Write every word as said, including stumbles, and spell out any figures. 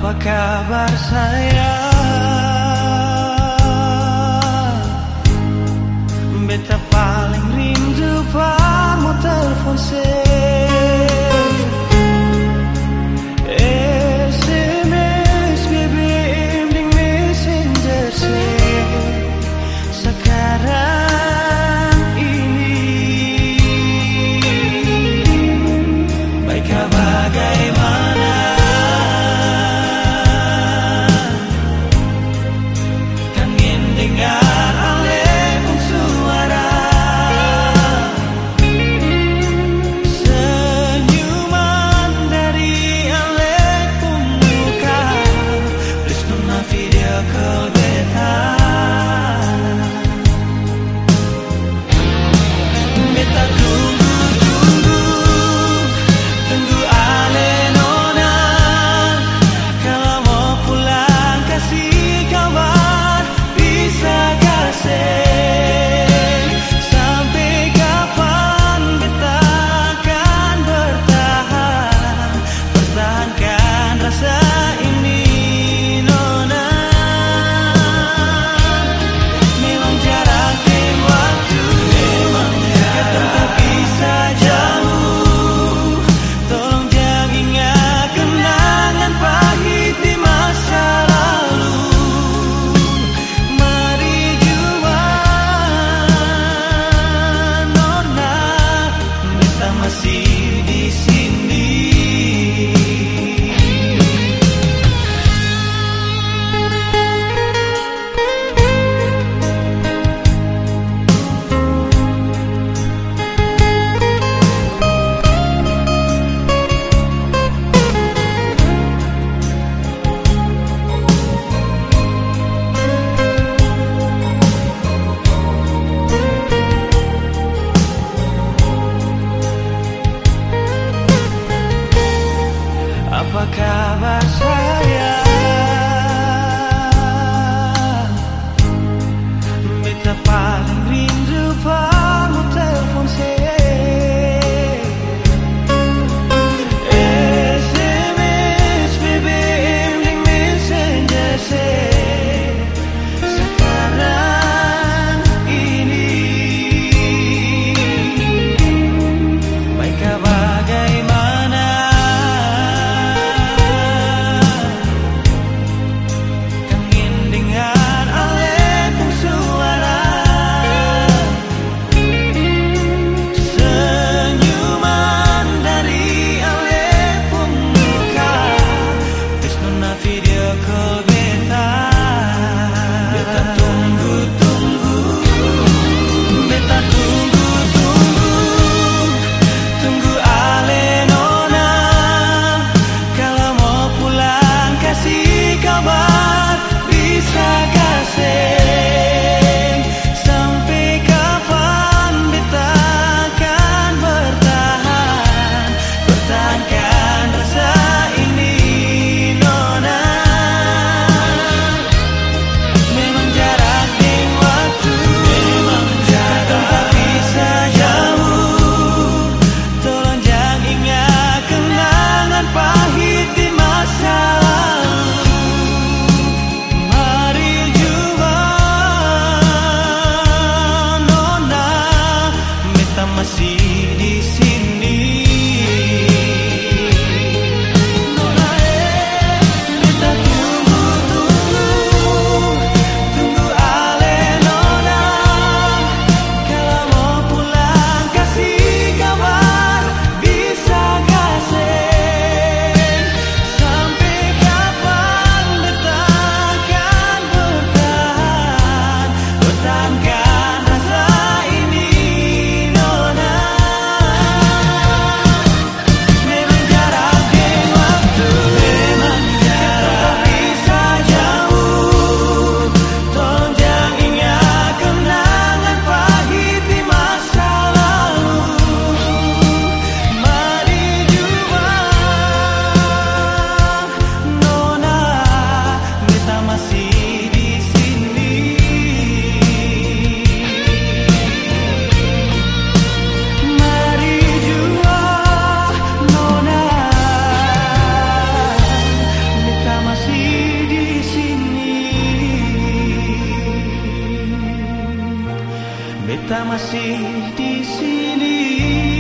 Apa kabar sayang? Beta paling rindu pamo telepon se S M S, B B M ding messenger se. Sekarang ini baiklah bagaimana? Kangen dengar alehmu suara, senyuman dari alehmu muka. Please nona video call beta. Beta tunggu, tunggu, tunggu ale nona. Kalau mau pulang kasih kabar, bisa kasih. Sampai kapan beta akan bertahan, pertahankan rasa ini nona. Memang jarak dan waktu, memang jarak tak bisa jauh. Tolong jangan ingat kenangan pahit di masa lalu. Mari jua nona, beta masih di sini. Apa kabar sayang? Beta paling rindu pamo telepon se S M S, B B M ding messenger se. Sekarang ini baiklah bagaimana? Kangen dengar alehmu suara, senyuman dari alehmu muka. Please nona video call beta. Beta tunggu, tunggu, beta tunggu, tunggu, tunggu ale nona. Kalau mau pulang kasih kabar, bisa kasih. Sampai kapan beta akan bertahan, pertahankan rasa ini nona. kita masih di sini.